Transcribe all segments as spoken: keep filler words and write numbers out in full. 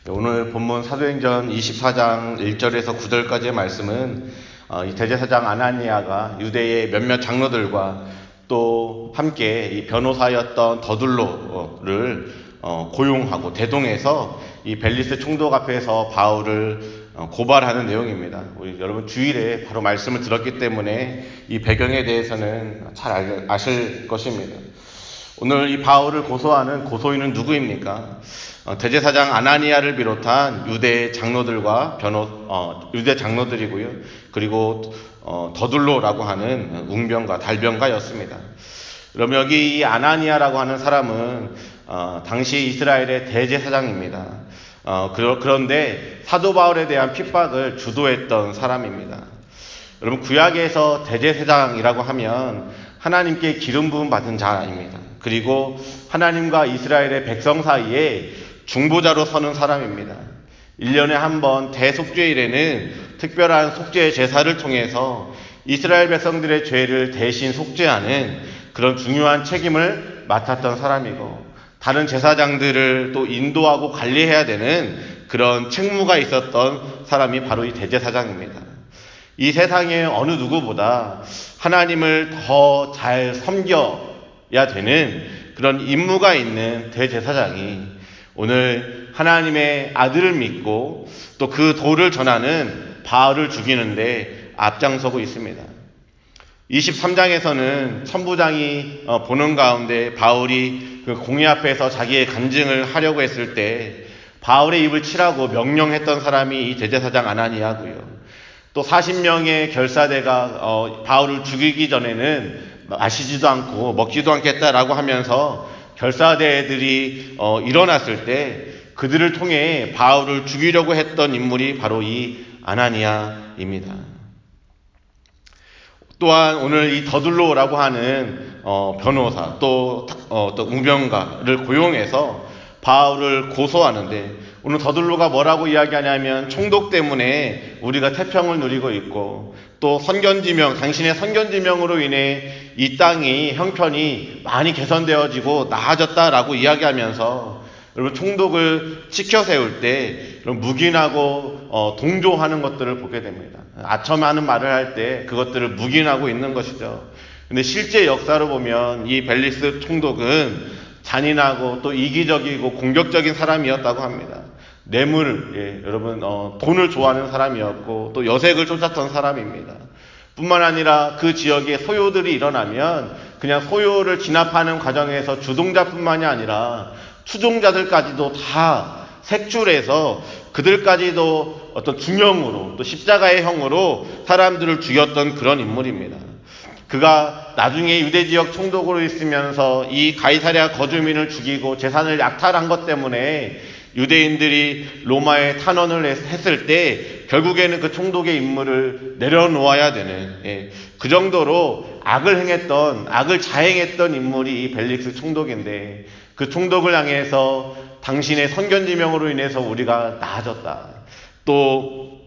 오늘 본문 사도행전 이십사 장 일 절에서 구 절까지의 말씀은 이 대제사장 아나니아가 유대의 몇몇 장로들과 또 함께 이 변호사였던 더둘로를 고용하고 대동해서 이 벨리스 총독 앞에서 바울을 고발하는 내용입니다. 우리 여러분 주일에 바로 말씀을 들었기 때문에 이 배경에 대해서는 잘 아실 것입니다. 오늘 이 바울을 고소하는 고소인은 누구입니까? 어, 대제사장 아나니아를 비롯한 유대 장로들과 변호, 어, 유대 장로들이고요. 그리고 어, 더둘로라고 하는 웅병가, 달병가였습니다. 그럼 여기 이 아나니아라고 하는 사람은 어, 당시 이스라엘의 대제사장입니다. 어, 그러, 그런데 사도 바울에 대한 핍박을 주도했던 사람입니다. 여러분 구약에서 대제사장이라고 하면 하나님께 기름 부음 받은 자입니다. 그리고 하나님과 이스라엘의 백성 사이에 중보자로 서는 사람입니다. 일 년에 한 번 대속죄일에는 특별한 속죄 제사를 통해서 이스라엘 백성들의 죄를 대신 속죄하는 그런 중요한 책임을 맡았던 사람이고, 다른 제사장들을 또 인도하고 관리해야 되는 그런 책무가 있었던 사람이 바로 이 대제사장입니다. 이 세상에 어느 누구보다 하나님을 더 잘 섬겨야 되는 그런 임무가 있는 대제사장이 오늘 하나님의 아들을 믿고 또 그 도를 전하는 바울을 죽이는데 앞장서고 있습니다. 이십삼 장에서는 천부장이 보는 가운데 바울이 그 공의 앞에서 자기의 간증을 하려고 했을 때 바울의 입을 치라고 명령했던 사람이 이 대제사장 아나니아고요. 또 사십 명의 결사대가 어, 바울을 죽이기 전에는 마시지도 않고 먹지도 않겠다라고 하면서 결사대들이 어, 일어났을 때 그들을 통해 바울을 죽이려고 했던 인물이 바로 이 아나니아입니다. 또한 오늘 이 더둘로라고 하는 어, 변호사 또, 어, 또 웅병가를 고용해서 바울을 고소하는데, 오늘 더둘로가 뭐라고 이야기하냐면 총독 때문에 우리가 태평을 누리고 있고 또 선견지명, 당신의 선견지명으로 인해 이 땅이 형편이 많이 개선되어지고 나아졌다라고 이야기하면서 여러분 총독을 치켜 세울 때 묵인하고 어, 동조하는 것들을 보게 됩니다. 아첨하는 말을 할 때 그것들을 묵인하고 있는 것이죠. 근데 실제 역사로 보면 이 벨리스 총독은 잔인하고 또 이기적이고 공격적인 사람이었다고 합니다. 뇌물, 예, 여러분 어, 돈을 좋아하는 사람이었고 또 여색을 쫓았던 사람입니다. 뿐만 아니라 그 지역에 소요들이 일어나면 그냥 소요를 진압하는 과정에서 주동자뿐만이 아니라 추종자들까지도 다 색출해서 그들까지도 어떤 중형으로 또 십자가의 형으로 사람들을 죽였던 그런 인물입니다. 그가 나중에 유대 지역 총독으로 있으면서 이 가이사랴 거주민을 죽이고 재산을 약탈한 것 때문에 유대인들이 로마에 탄원을 했을 때 결국에는 그 총독의 임무를 내려놓아야 되는, 예, 그 정도로 악을 행했던, 악을 자행했던 인물이 이 벨릭스 총독인데, 그 총독을 향해서 당신의 선견지명으로 인해서 우리가 나아졌다, 또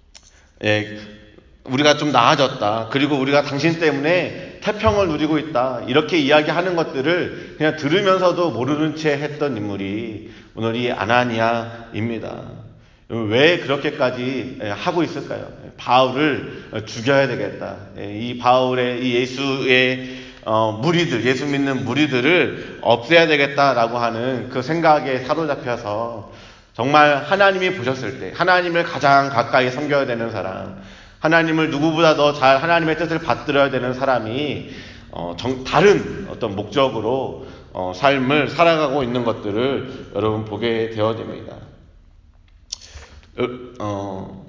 예, 우리가 좀 나아졌다, 그리고 우리가 당신 때문에 태평을 누리고 있다, 이렇게 이야기하는 것들을 그냥 들으면서도 모르는 채 했던 인물이 오늘 이 아나니아입니다. 왜 그렇게까지 하고 있을까요? 바울을 죽여야 되겠다, 이 바울의 이 예수의 어, 무리들, 예수 믿는 무리들을 없애야 되겠다라고 하는 그 생각에 사로잡혀서 정말 하나님이 보셨을 때 하나님을 가장 가까이 섬겨야 되는 사람, 하나님을 누구보다 더 잘 하나님의 뜻을 받들어야 되는 사람이 어, 정, 다른 어떤 목적으로 어, 삶을 살아가고 있는 것들을 여러분 보게 되어집니다. 어,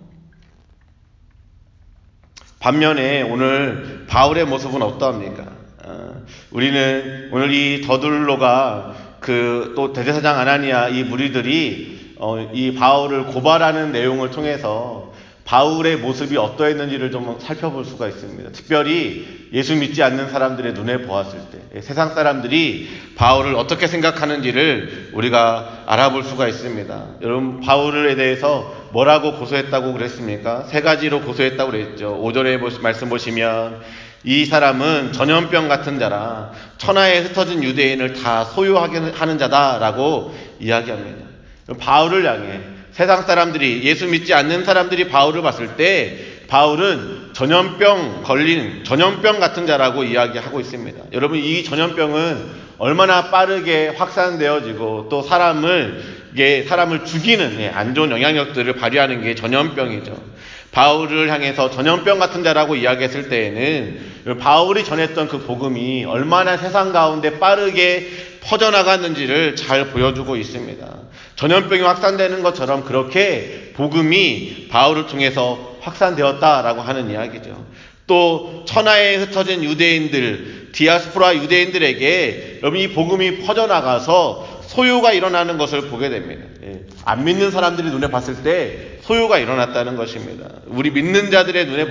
반면에 오늘 바울의 모습은 어떠합니까? 어, 우리는 오늘 이 더둘로가 그 또 대제사장 아나니아 이 무리들이 어, 이 바울을 고발하는 내용을 통해서 바울의 모습이 어떠했는지를 좀 살펴볼 수가 있습니다. 특별히 예수 믿지 않는 사람들의 눈에 보았을 때 세상 사람들이 바울을 어떻게 생각하는지를 우리가 알아볼 수가 있습니다. 여러분 바울에 대해서 뭐라고 고소했다고 그랬습니까? 세 가지로 고소했다고 그랬죠. 오 절에 말씀 보시면 이 사람은 전염병 같은 자라 천하에 흩어진 유대인을 다 소유하게 하는 자다라고 이야기합니다. 바울을 향해 세상 사람들이, 예수 믿지 않는 사람들이 바울을 봤을 때 바울은 전염병 걸린 전염병 같은 자라고 이야기하고 있습니다. 여러분, 이 전염병은 얼마나 빠르게 확산되어지고 또 사람을 이게 사람을 죽이는 안 좋은 영향력들을 발휘하는 게 전염병이죠. 바울을 향해서 전염병 같은 자라고 이야기했을 때에는 바울이 전했던 그 복음이 얼마나 세상 가운데 빠르게 퍼져나갔는지를 잘 보여주고 있습니다. 전염병이 확산되는 것처럼 그렇게 복음이 바울을 통해서 확산되었다라고 하는 이야기죠. 또 천하에 흩어진 유대인들, 디아스포라 유대인들에게 여러분 이 복음이 퍼져나가서 소요가 일어나는 것을 보게 됩니다. 예. 안 믿는 사람들이 눈에 봤을 때 소요가 일어났다는 것입니다. 우리 믿는 자들의 눈에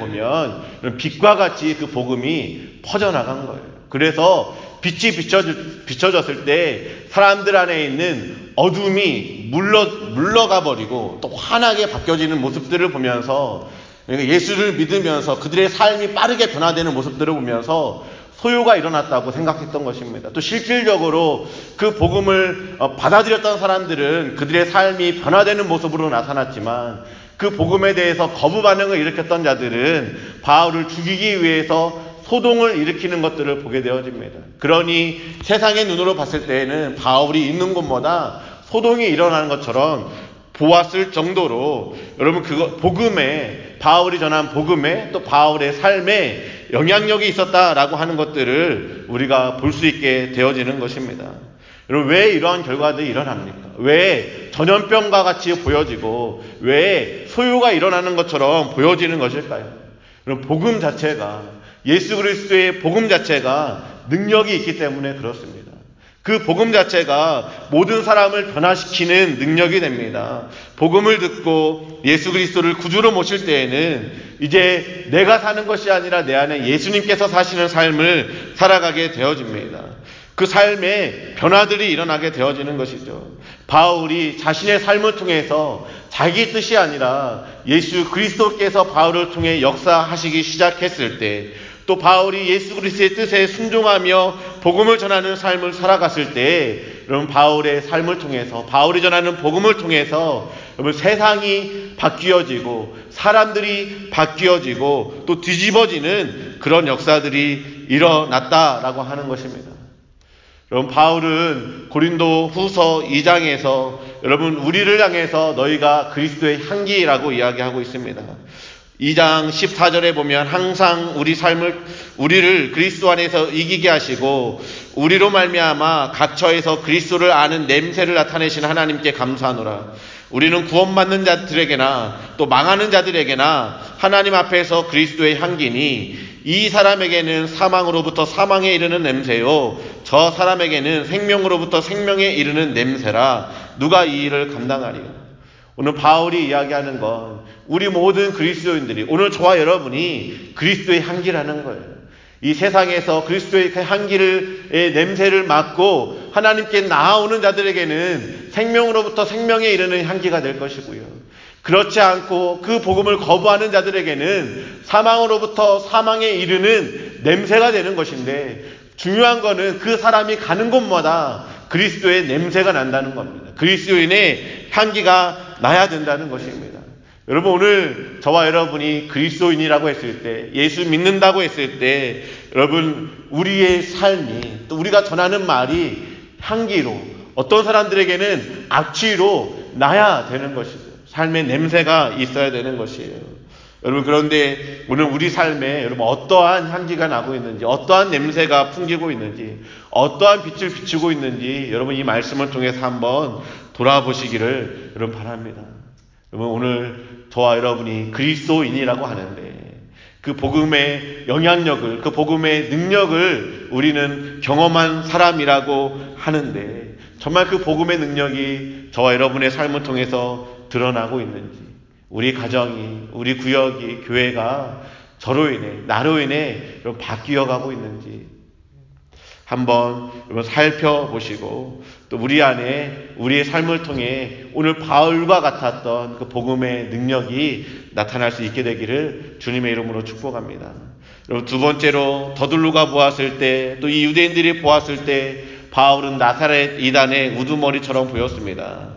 보면 빛과 같이 그 복음이 퍼져나간 거예요. 그래서 빛이 비춰, 비춰졌을 때 사람들 안에 있는 어둠이 물러, 물러가 버리고 또 환하게 바뀌어지는 모습들을 보면서 예수를 믿으면서 그들의 삶이 빠르게 변화되는 모습들을 보면서 소요가 일어났다고 생각했던 것입니다. 또 실질적으로 그 복음을 받아들였던 사람들은 그들의 삶이 변화되는 모습으로 나타났지만 그 복음에 대해서 거부 반응을 일으켰던 자들은 바울을 죽이기 위해서 소동을 일으키는 것들을 보게 되어집니다. 그러니 세상의 눈으로 봤을 때에는 바울이 있는 곳마다 소동이 일어나는 것처럼 보았을 정도로 여러분 그거 복음에 바울이 전한 복음에 또 바울의 삶에 영향력이 있었다라고 하는 것들을 우리가 볼 수 있게 되어지는 것입니다. 여러분 왜 이러한 결과들이 일어납니까? 왜 전염병과 같이 보여지고 왜 소요가 일어나는 것처럼 보여지는 것일까요? 여러분 복음 자체가 예수 그리스도의 복음 자체가 능력이 있기 때문에 그렇습니다. 그 복음 자체가 모든 사람을 변화시키는 능력이 됩니다. 복음을 듣고 예수 그리스도를 구주로 모실 때에는 이제 내가 사는 것이 아니라 내 안에 예수님께서 사시는 삶을 살아가게 되어집니다. 그 삶에 변화들이 일어나게 되어지는 것이죠. 바울이 자신의 삶을 통해서 자기 뜻이 아니라 예수 그리스도께서 바울을 통해 역사하시기 시작했을 때, 또 바울이 예수 그리스도의 뜻에 순종하며 복음을 전하는 삶을 살아갔을 때, 여러분 바울의 삶을 통해서, 바울이 전하는 복음을 통해서 여러분 세상이 바뀌어지고 사람들이 바뀌어지고 또 뒤집어지는 그런 역사들이 일어났다라고 하는 것입니다. 여러분 바울은 고린도 후서 이 장에서 여러분 우리를 향해서 너희가 그리스도의 향기라고 이야기하고 있습니다. 이 장 십사 절에 보면 항상 우리 삶을 우리를 그리스도 안에서 이기게 하시고 우리로 말미암아 각처에서 그리스도를 아는 냄새를 나타내시는 하나님께 감사하노라. 우리는 구원받는 자들에게나 또 망하는 자들에게나 하나님 앞에서 그리스도의 향기니 이 사람에게는 사망으로부터 사망에 이르는 냄새요 저 사람에게는 생명으로부터 생명에 이르는 냄새라. 누가 이 일을 감당하리요? 오늘 바울이 이야기하는 건 우리 모든 그리스도인들이, 오늘 저와 여러분이 그리스도의 향기라는 거예요. 이 세상에서 그리스도의 그 향기를 냄새를 맡고 하나님께 나아오는 자들에게는 생명으로부터 생명에 이르는 향기가 될 것이고요. 그렇지 않고 그 복음을 거부하는 자들에게는 사망으로부터 사망에 이르는 냄새가 되는 것인데, 중요한 거는 그 사람이 가는 곳마다 그리스도의 냄새가 난다는 겁니다. 그리스도인의 향기가 나야 된다는 것입니다. 여러분 오늘 저와 여러분이 그리스도인이라고 했을 때, 예수 믿는다고 했을 때 여러분 우리의 삶이, 또 우리가 전하는 말이 향기로, 어떤 사람들에게는 악취로 나야 되는 것이죠. 삶의 냄새가 있어야 되는 것이에요. 여러분 그런데 오늘 우리 삶에 여러분 어떠한 향기가 나고 있는지, 어떠한 냄새가 풍기고 있는지, 어떠한 빛을 비추고 있는지 여러분 이 말씀을 통해서 한번 돌아보시기를 여러분 바랍니다. 여러분 오늘 저와 여러분이 그리스도인이라고 하는데 그 복음의 영향력을, 그 복음의 능력을 우리는 경험한 사람이라고 하는데, 정말 그 복음의 능력이 저와 여러분의 삶을 통해서 드러나고 있는지, 우리 가정이, 우리 구역이, 교회가 저로 인해, 나로 인해 여러분 바뀌어가고 있는지 한번 여러분 살펴보시고, 또 우리 안에 우리의 삶을 통해 오늘 바울과 같았던 그 복음의 능력이 나타날 수 있게 되기를 주님의 이름으로 축복합니다. 여러분 두 번째로 더둘로가 보았을 때, 또 이 유대인들이 보았을 때 바울은 나사렛 이단의 우두머리처럼 보였습니다.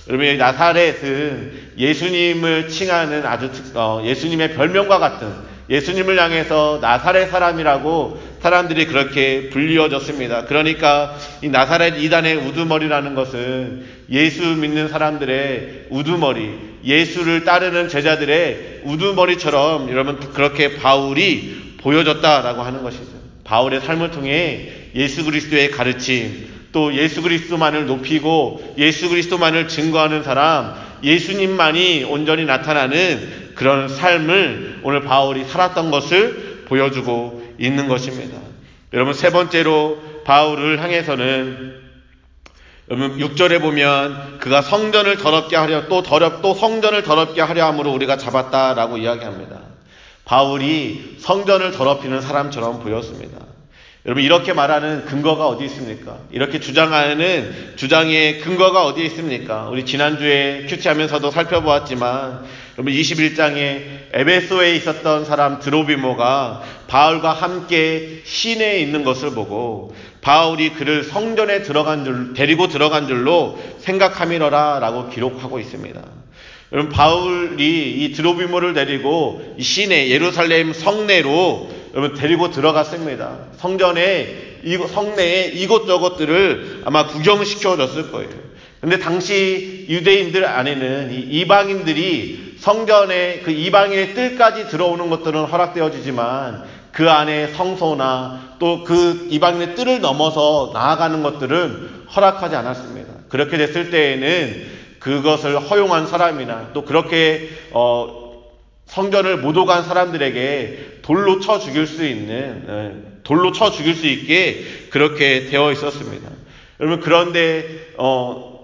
여러분, 이 나사렛은 예수님을 칭하는 아주 특, 어, 예수님의 별명과 같은, 예수님을 향해서 나사렛 사람이라고 사람들이 그렇게 불리워졌습니다. 그러니까 이 나사렛 이단의 우두머리라는 것은 예수 믿는 사람들의 우두머리, 예수를 따르는 제자들의 우두머리처럼 여러분 그렇게 바울이 보여졌다라고 하는 것이죠. 바울의 삶을 통해 예수 그리스도의 가르침, 또 예수 그리스도만을 높이고 예수 그리스도만을 증거하는 사람, 예수님만이 온전히 나타나는 그런 삶을 오늘 바울이 살았던 것을 보여주고 있는 것입니다. 여러분, 세 번째로 바울을 향해서는 여러분 육 절에 보면 그가 성전을 더럽게 하려 또 더럽 또 성전을 더럽게 하려 함으로 우리가 잡았다라고 이야기합니다. 바울이 성전을 더럽히는 사람처럼 보였습니다. 여러분, 이렇게 말하는 근거가 어디 있습니까? 이렇게 주장하는 주장의 근거가 어디에 있습니까? 우리 지난주에 큐티하면서도 살펴보았지만 여러분 이십일 장에 에베소에 있었던 사람 드로비모가 바울과 함께 시내에 있는 것을 보고 바울이 그를 성전에 들어간 줄, 데리고 들어간 줄로 생각함이러라 라고 기록하고 있습니다. 여러분, 바울이 이 드로비모를 데리고 이 시내 예루살렘 성내로 여러분 데리고 들어갔습니다. 성전에, 성내에 이곳저곳들을 아마 구경시켜 줬을 거예요. 근데 당시 유대인들 안에는 이 이방인들이 성전에 그 이방인의 뜰까지 들어오는 것들은 허락되어지지만 그 안에 성소나 또 그 이방인의 뜰을 넘어서 나아가는 것들은 허락하지 않았습니다. 그렇게 됐을 때에는 그것을 허용한 사람이나 또 그렇게 어 성전을 못 오간 사람들에게 돌로 쳐 죽일 수 있는, 돌로 쳐 죽일 수 있게 그렇게 되어 있었습니다. 여러분, 그런데 어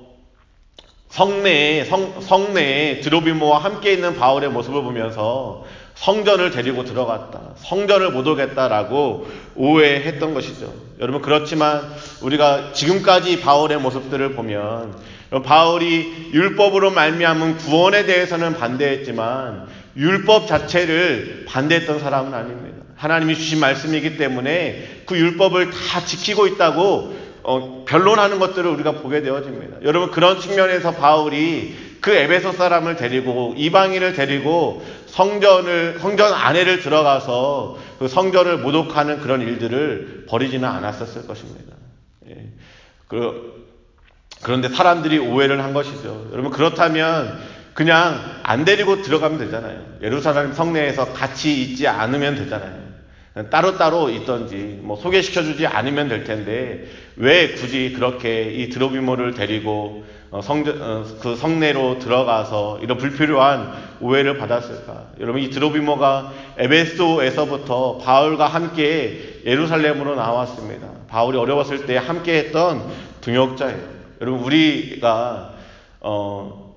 성내에 성, 성내에 드로비모와 함께 있는 바울의 모습을 보면서 성전을 데리고 들어갔다, 성전을 못 오겠다라고 오해했던 것이죠. 여러분, 그렇지만 우리가 지금까지 바울의 모습들을 보면 바울이 율법으로 말미암은 구원에 대해서는 반대했지만 율법 자체를 반대했던 사람은 아닙니다. 하나님이 주신 말씀이기 때문에 그 율법을 다 지키고 있다고 어, 변론하는 것들을 우리가 보게 되어집니다. 여러분, 그런 측면에서 바울이 그 에베소 사람을 데리고 이방인을 데리고 성전을 성전 안에를 들어가서 그 성전을 모독하는 그런 일들을 벌이지는 않았었을 것입니다. 예. 그, 그런데 사람들이 오해를 한 것이죠. 여러분, 그렇다면 그냥 안 데리고 들어가면 되잖아요. 예루살렘 성내에서 같이 있지 않으면 되잖아요. 따로따로 있던지 뭐 소개시켜주지 않으면 될 텐데 왜 굳이 그렇게 이 드로비모를 데리고 어 성전, 어 그 성내로 들어가서 이런 불필요한 오해를 받았을까? 여러분, 이 드로비모가 에베소에서부터 바울과 함께 예루살렘으로 나왔습니다. 바울이 어려웠을 때 함께 했던 동역자예요. 여러분, 우리가 어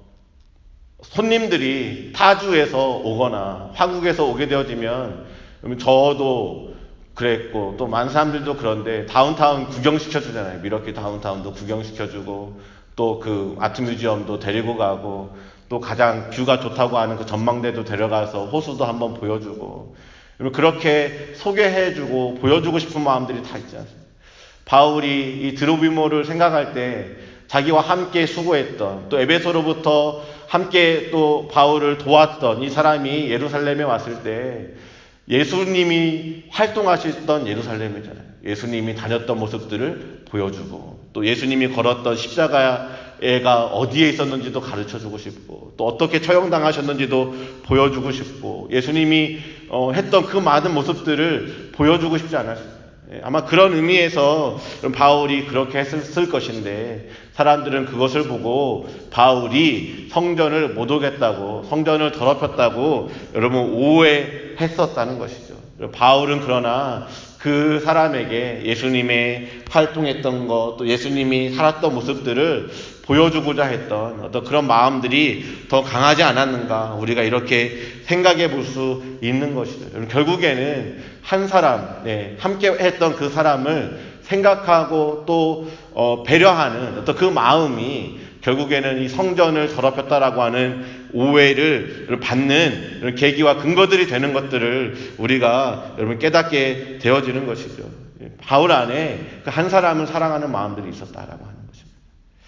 손님들이 타주에서 오거나 화국에서 오게 되어지면 저도 그랬고 또 많은 사람들도 그런데 다운타운 구경시켜주잖아요. 미러키 다운타운도 구경시켜주고 또 그 아트뮤지엄도 데리고 가고 또 가장 뷰가 좋다고 하는 그 전망대도 데려가서 호수도 한번 보여주고 그렇게 소개해주고 보여주고 싶은 마음들이 다 있지 않습니까? 바울이 이 드로비모를 생각할 때 자기와 함께 수고했던 또 에베소로부터 함께 또 바울을 도왔던 이 사람이 예루살렘에 왔을 때 예수님이 활동하셨던 예루살렘이잖아요. 예수님이 다녔던 모습들을 보여주고 또 예수님이 걸었던 십자가가 어디에 있었는지도 가르쳐주고 싶고 또 어떻게 처형당하셨는지도 보여주고 싶고 예수님이 어, 했던 그 많은 모습들을 보여주고 싶지 않았습니다. 아마 그런 의미에서 바울이 그렇게 했을 것인데 사람들은 그것을 보고 바울이 성전을 못 오겠다고 성전을 더럽혔다고 여러분 오해했었다는 것이죠. 바울은 그러나 그 사람에게 예수님의 활동했던 것 또 예수님이 살았던 모습들을 보여주고자 했던 어떤 그런 마음들이 더 강하지 않았는가 우리가 이렇게 생각해 볼 수 있는 것이죠. 결국에는 한 사람, 네, 함께 했던 그 사람을 생각하고 또 어, 배려하는 어떤 그 마음이 결국에는 이 성전을 더럽혔다라고 하는 오해를 받는 이런 계기와 근거들이 되는 것들을 우리가 여러분 깨닫게 되어지는 것이죠. 바울 안에 그 한 사람을 사랑하는 마음들이 있었다라고 하는 것입니다.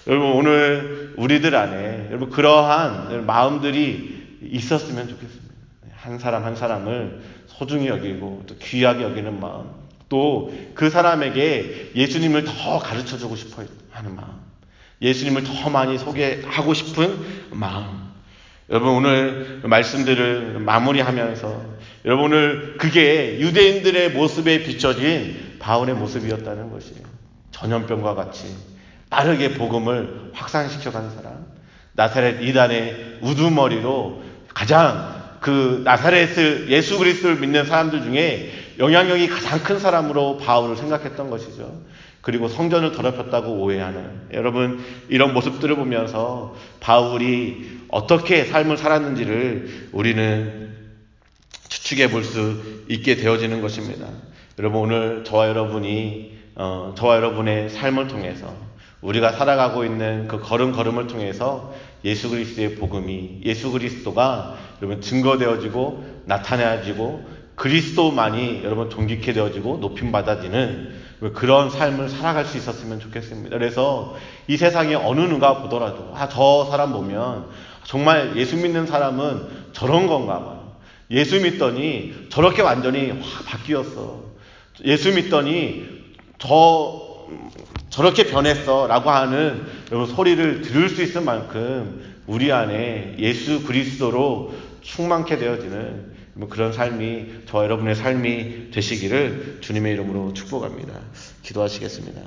여러분 오늘 우리들 안에 여러분 그러한 마음들이 있었으면 좋겠습니다. 한 사람 한 사람을 소중히 여기고 또 귀하게 여기는 마음, 또 그 사람에게 예수님을 더 가르쳐주고 싶어 하는 마음, 예수님을 더 많이 소개하고 싶은 마음. 여러분 오늘 말씀들을 마무리하면서 여러분 오늘 그게 유대인들의 모습에 비춰진 바울의 모습이었다는 것이에요. 전염병과 같이 빠르게 복음을 확산시켜가는 사람, 나사렛 이단의 우두머리로 가장 그 나사렛을 예수 그리스도를 믿는 사람들 중에 영향력이 가장 큰 사람으로 바울을 생각했던 것이죠. 그리고 성전을 더럽혔다고 오해하는, 여러분 이런 모습들을 보면서 바울이 어떻게 삶을 살았는지를 우리는 추측해 볼 수 있게 되어지는 것입니다. 여러분 오늘 저와 여러분이 어, 저와 여러분의 삶을 통해서 우리가 살아가고 있는 그 걸음걸음을 통해서 예수 그리스도의 복음이, 예수 그리스도가 여러분 증거되어지고 나타내어지고 그리스도만이 여러분 존귀케 되어지고 높임받아지는 그런 삶을 살아갈 수 있었으면 좋겠습니다. 그래서 이 세상에 어느 누가 보더라도 아, 저 사람 보면 정말 예수 믿는 사람은 저런 건가 봐요. 예수 믿더니 저렇게 완전히 확 바뀌었어. 예수 믿더니 저 저렇게 변했어 라고 하는 여러분 소리를 들을 수 있을 만큼 우리 안에 예수 그리스도로 충만케 되어지는 그런 삶이 저와 여러분의 삶이 되시기를 주님의 이름으로 축복합니다. 기도하시겠습니다.